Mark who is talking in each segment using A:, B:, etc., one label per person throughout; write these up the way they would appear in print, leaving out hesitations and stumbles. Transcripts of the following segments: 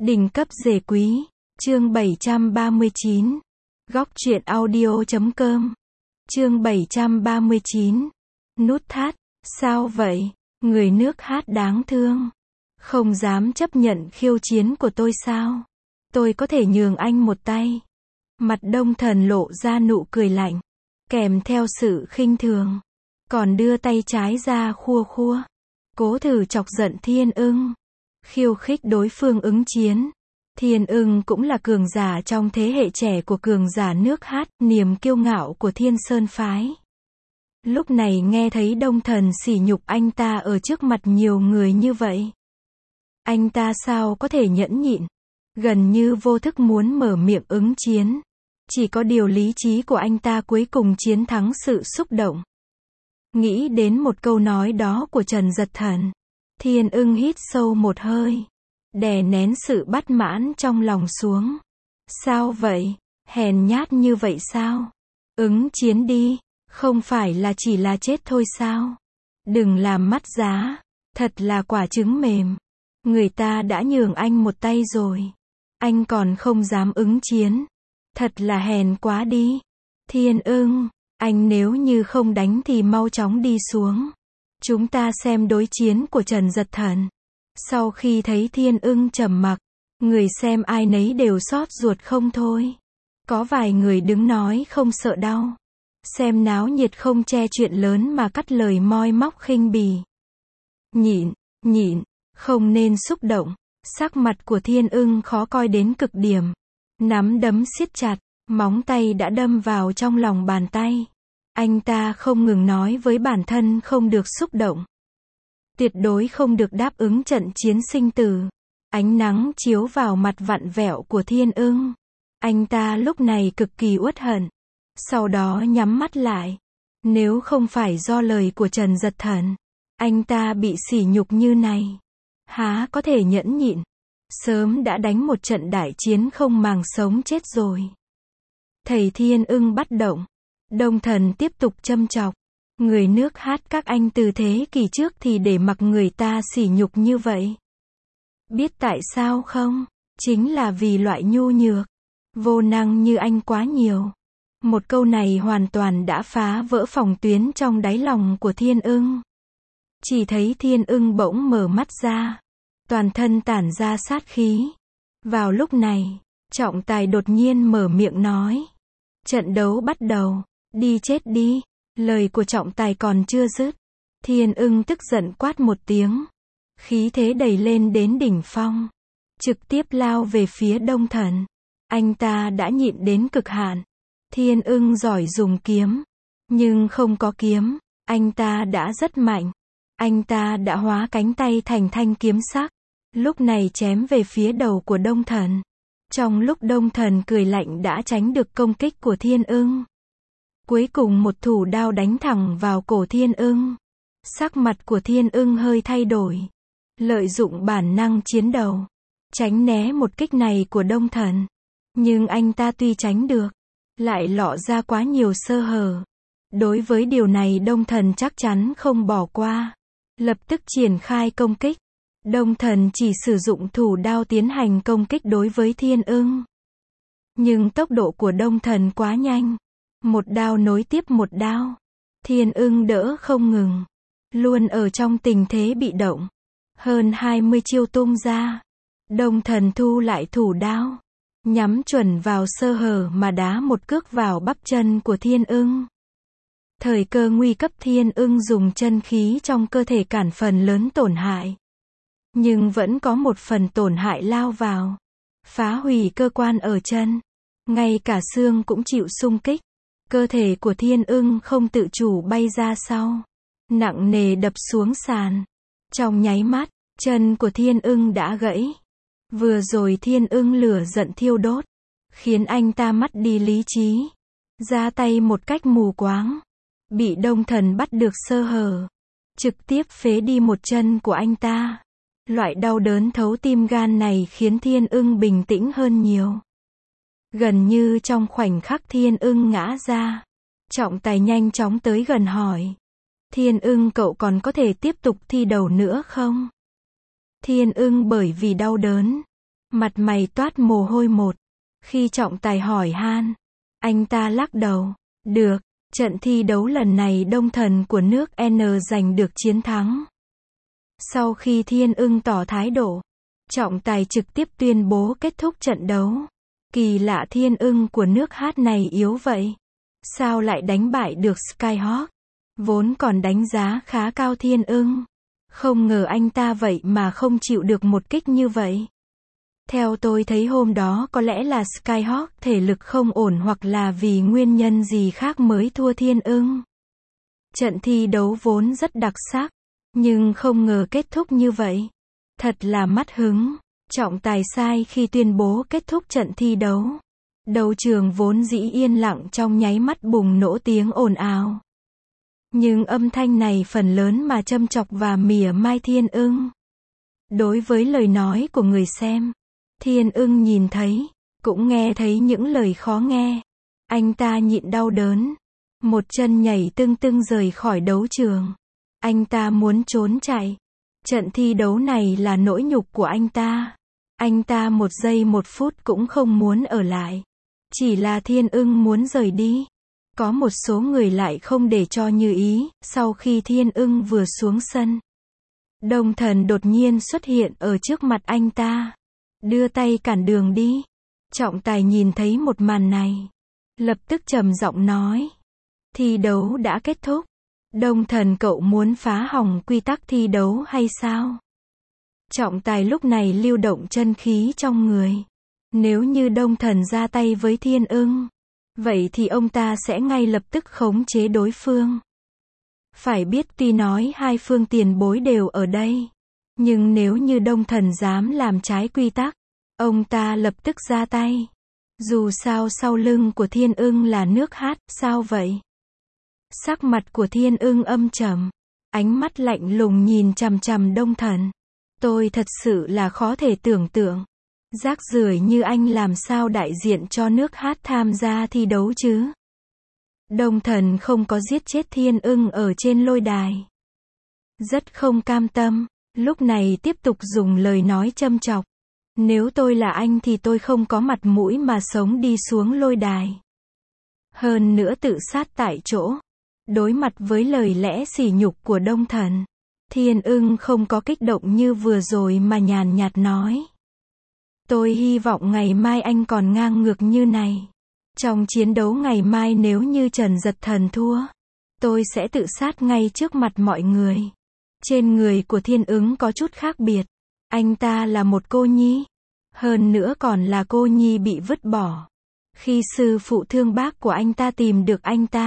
A: Đỉnh cấp rể quý, chương 739. Góc truyện audio.com. Chương 739. Nút thắt, sao vậy? Người nước hát đáng thương. Không dám chấp nhận khiêu chiến của tôi sao? Tôi có thể nhường anh một tay. Mặt Đông Thần lộ ra nụ cười lạnh, kèm theo sự khinh thường. Còn đưa tay trái ra khua khua. Cố thử chọc giận Thiên Ưng. Khiêu khích đối phương ứng chiến. Thiên Ưng cũng là cường giả trong thế hệ trẻ của cường giả nước hát, niềm kiêu ngạo của Thiên Sơn phái. Lúc này nghe thấy Đông Thần sỉ nhục anh ta ở trước mặt nhiều người như vậy, anh ta sao có thể nhẫn nhịn, gần như vô thức muốn mở miệng ứng chiến. Chỉ có điều lý trí của anh ta cuối cùng chiến thắng sự xúc động. Nghĩ đến một câu nói đó của Trần Dật Thần, Thiên Ưng hít sâu một hơi, đè nén sự bất mãn trong lòng xuống. Sao vậy? Hèn nhát như vậy sao? Ứng chiến đi, không phải là chỉ là chết thôi sao? Đừng làm mắt giá, thật là quả trứng mềm. Người ta đã nhường anh một tay rồi, anh còn không dám ứng chiến. Thật là hèn quá đi. Thiên Ưng, anh nếu như không đánh thì mau chóng đi xuống. Chúng ta xem đối chiến của Trần Dật Thần. Sau khi thấy Thiên Ưng trầm mặc, người xem ai nấy đều xót ruột không thôi. Có vài người đứng nói không sợ đau. Xem náo nhiệt không che chuyện lớn mà cắt lời moi móc khinh bỉ. Nhịn, không nên xúc động. Sắc mặt của Thiên Ưng khó coi đến cực điểm. Nắm đấm siết chặt, móng tay đã đâm vào trong lòng bàn tay. Anh ta không ngừng nói với bản thân không được xúc động. Tuyệt đối không được đáp ứng trận chiến sinh tử. Ánh nắng chiếu vào mặt vặn vẹo của Thiên Ưng. Anh ta lúc này cực kỳ uất hận. Sau đó nhắm mắt lại. Nếu không phải do lời của Trần Dật Thần, anh ta bị sỉ nhục như này, há có thể nhẫn nhịn. Sớm đã đánh một trận đại chiến không màng sống chết rồi. Thầy Thiên Ưng bắt động. Đông Thần tiếp tục châm chọc. Người nước hát các anh từ thế kỷ trước thì để mặc người ta sỉ nhục như vậy. Biết tại sao không? Chính là vì loại nhu nhược, vô năng như anh quá nhiều. Một câu này hoàn toàn đã phá vỡ phòng tuyến trong đáy lòng của Thiên Ưng. Chỉ thấy Thiên Ưng bỗng mở mắt ra, toàn thân tản ra sát khí. Vào lúc này, trọng tài đột nhiên mở miệng nói. Trận đấu bắt đầu, đi chết đi. Lời của trọng tài còn chưa dứt, Thiên Ưng tức giận quát một tiếng. Khí thế đẩy lên đến đỉnh phong, trực tiếp lao về phía Đông Thần. Anh ta đã nhịn đến cực hạn. Thiên Ưng giỏi dùng kiếm, nhưng không có kiếm, anh ta đã rất mạnh. Anh ta đã hóa cánh tay thành thanh kiếm sắc, lúc này chém về phía đầu của Đông Thần. Trong lúc Đông Thần cười lạnh đã tránh được công kích của Thiên Ưng. Cuối cùng một thủ đao đánh thẳng vào cổ Thiên Ưng. Sắc mặt của Thiên Ưng hơi thay đổi. Lợi dụng bản năng chiến đấu, tránh né một kích này của Đông Thần. Nhưng anh ta tuy tránh được, lại lộ ra quá nhiều sơ hở. Đối với điều này Đông Thần chắc chắn không bỏ qua. Lập tức triển khai công kích. Đông Thần chỉ sử dụng thủ đao tiến hành công kích đối với Thiên Ưng. Nhưng tốc độ của Đông Thần quá nhanh. Một đao nối tiếp một đao. Thiên Ưng đỡ không ngừng. Luôn ở trong tình thế bị động. Hơn 20 chiêu tung ra. Đông Thần thu lại thủ đao. Nhắm chuẩn vào sơ hở mà đá một cước vào bắp chân của Thiên Ưng. Thời cơ nguy cấp Thiên Ưng dùng chân khí trong cơ thể cản phần lớn tổn hại. Nhưng vẫn có một phần tổn hại lao vào. Phá hủy cơ quan ở chân. Ngay cả xương cũng chịu xung kích. Cơ thể của Thiên Ưng không tự chủ bay ra sau. Nặng nề đập xuống sàn. Trong nháy mắt, chân của Thiên Ưng đã gãy. Vừa rồi Thiên Ưng lửa giận thiêu đốt, khiến anh ta mất đi lý trí. Ra tay một cách mù quáng. Bị Đông Thần bắt được sơ hở. Trực tiếp phế đi một chân của anh ta. Loại đau đớn thấu tim gan này khiến Thiên Ưng bình tĩnh hơn nhiều. Gần như trong khoảnh khắc Thiên Ưng ngã ra, trọng tài nhanh chóng tới gần hỏi. Thiên Ưng cậu còn có thể tiếp tục thi đấu nữa không? Thiên Ưng bởi vì đau đớn Mặt mày toát mồ hôi một. Khi trọng tài hỏi han, anh ta lắc đầu. Được, trận thi đấu lần này Đông Thần của nước N giành được chiến thắng. Sau khi Thiên Ưng tỏ thái độ, trọng tài trực tiếp tuyên bố kết thúc trận đấu. Kỳ lạ, Thiên Ưng của nước H này yếu vậy. Sao lại đánh bại được Skyhawk? Vốn còn đánh giá khá cao Thiên Ưng. Không ngờ anh ta vậy mà không chịu được một kích như vậy. Theo tôi thấy hôm đó có lẽ là Skyhawk thể lực không ổn hoặc là vì nguyên nhân gì khác mới thua Thiên Ưng. Trận thi đấu vốn rất đặc sắc, nhưng không ngờ kết thúc như vậy. Thật là mất hứng. Trọng tài sai khi tuyên bố kết thúc trận thi đấu. Đấu trường vốn dĩ yên lặng trong nháy mắt bùng nổ tiếng ồn ào. Nhưng âm thanh này phần lớn mà châm chọc và mỉa mai Thiên Ưng. Đối với lời nói của người xem, Thiên Ưng nhìn thấy, cũng nghe thấy những lời khó nghe. Anh ta nhịn đau đớn, một chân nhảy tưng tưng rời khỏi đấu trường. Anh ta muốn trốn chạy. Trận thi đấu này là nỗi nhục của anh ta. Anh ta một giây một phút cũng không muốn ở lại. Chỉ là Thiên Ưng muốn rời đi. Có một số người lại không để cho như ý. Sau khi Thiên Ưng vừa xuống sân, Đông Thần đột nhiên xuất hiện ở trước mặt anh ta, đưa tay cản đường đi. Trọng tài nhìn thấy một màn này, lập tức trầm giọng nói: thi đấu đã kết thúc. Đông Thần, cậu muốn phá hỏng quy tắc thi đấu hay sao? Trọng tài lúc này lưu động chân khí trong người. Nếu như Đông Thần ra tay với Thiên Ưng, vậy thì ông ta sẽ ngay lập tức khống chế đối phương. Phải biết tuy nói hai phương tiền bối đều ở đây, nhưng nếu như Đông Thần dám làm trái quy tắc, ông ta lập tức ra tay. Dù sao sau lưng của Thiên Ưng là nước Hát, sao vậy? Sắc mặt của Thiên Ưng âm trầm, ánh mắt lạnh lùng nhìn chằm chằm Đông Thần. Tôi thật sự là khó thể tưởng tượng. Rác rưởi như anh làm sao đại diện cho nước Hát tham gia thi đấu chứ? Đông Thần không có giết chết Thiên Ưng ở trên lôi đài. Rất không cam tâm, lúc này tiếp tục dùng lời nói châm chọc. Nếu tôi là anh thì tôi không có mặt mũi mà sống đi xuống lôi đài. Hơn nữa tự sát tại chỗ. Đối mặt với lời lẽ sỉ nhục của Đông Thần, Thiên Ưng không có kích động như vừa rồi mà nhàn nhạt nói: tôi hy vọng ngày mai anh còn ngang ngược như này. Trong chiến đấu ngày mai nếu như Trần Giật Thần thua, tôi sẽ tự sát ngay trước mặt mọi người. Trên người của Thiên Ưng có chút khác biệt. Anh ta là một cô nhi. Hơn nữa còn là cô nhi bị vứt bỏ. Khi sư phụ thương bác của anh ta tìm được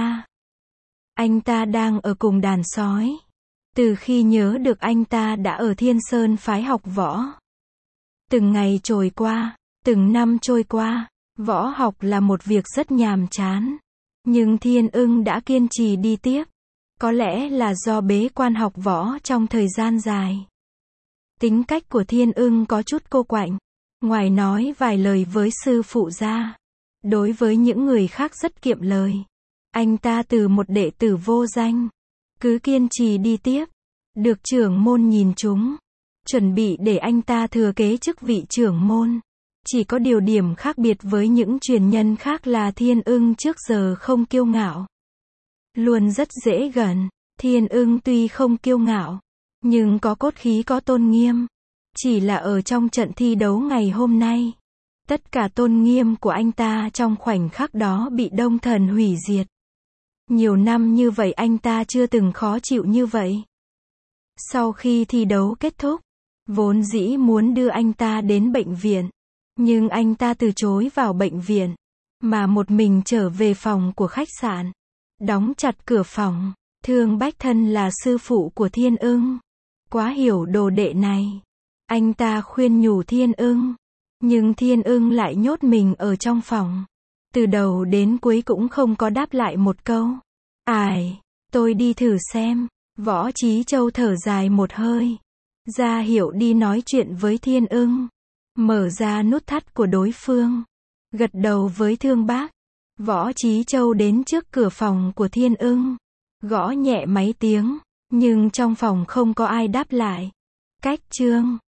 A: anh ta đang ở cùng đàn sói. Từ khi nhớ được anh ta đã ở Thiên Sơn phái học võ. Từng ngày trôi qua, từng năm trôi qua, võ học là một việc rất nhàm chán. Nhưng Thiên Ưng đã kiên trì đi tiếp. Có lẽ là do bế quan học võ trong thời gian dài. Tính cách của Thiên Ưng có chút cô quạnh. Ngoài nói vài lời với sư phụ ra, đối với những người khác rất kiệm lời. Anh ta từ một đệ tử vô danh, cứ kiên trì đi tiếp. Được trưởng môn nhìn trúng, chuẩn bị để anh ta thừa kế chức vị trưởng môn. Chỉ có điều điểm khác biệt với những truyền nhân khác là Thiên Ưng trước giờ không kiêu ngạo. Luôn rất dễ gần. Thiên Ưng tuy không kiêu ngạo, nhưng có cốt khí, có tôn nghiêm. Chỉ là ở trong trận thi đấu ngày hôm nay, tất cả tôn nghiêm của anh ta trong khoảnh khắc đó bị Đông Thần hủy diệt. Nhiều năm như vậy anh ta chưa từng khó chịu như vậy. Sau khi thi đấu kết thúc, vốn dĩ muốn đưa anh ta đến bệnh viện, nhưng anh ta từ chối vào bệnh viện, mà một mình trở về phòng của khách sạn, đóng chặt cửa phòng. Thương Bách Thân là sư phụ của Thiên Ưng, quá hiểu đồ đệ này. Anh ta khuyên nhủ Thiên Ưng, nhưng Thiên Ưng lại nhốt mình ở trong phòng. Từ đầu đến cuối cũng không có đáp lại một câu. Ai, tôi đi thử xem. Võ Chí Châu thở dài một hơi, ra hiệu đi nói chuyện với Thiên Ưng. Mở ra nút thắt của đối phương, gật đầu với Thương Bác. Võ Chí Châu đến trước cửa phòng của Thiên Ưng, gõ nhẹ mấy tiếng, nhưng trong phòng không có ai đáp lại. Cách chương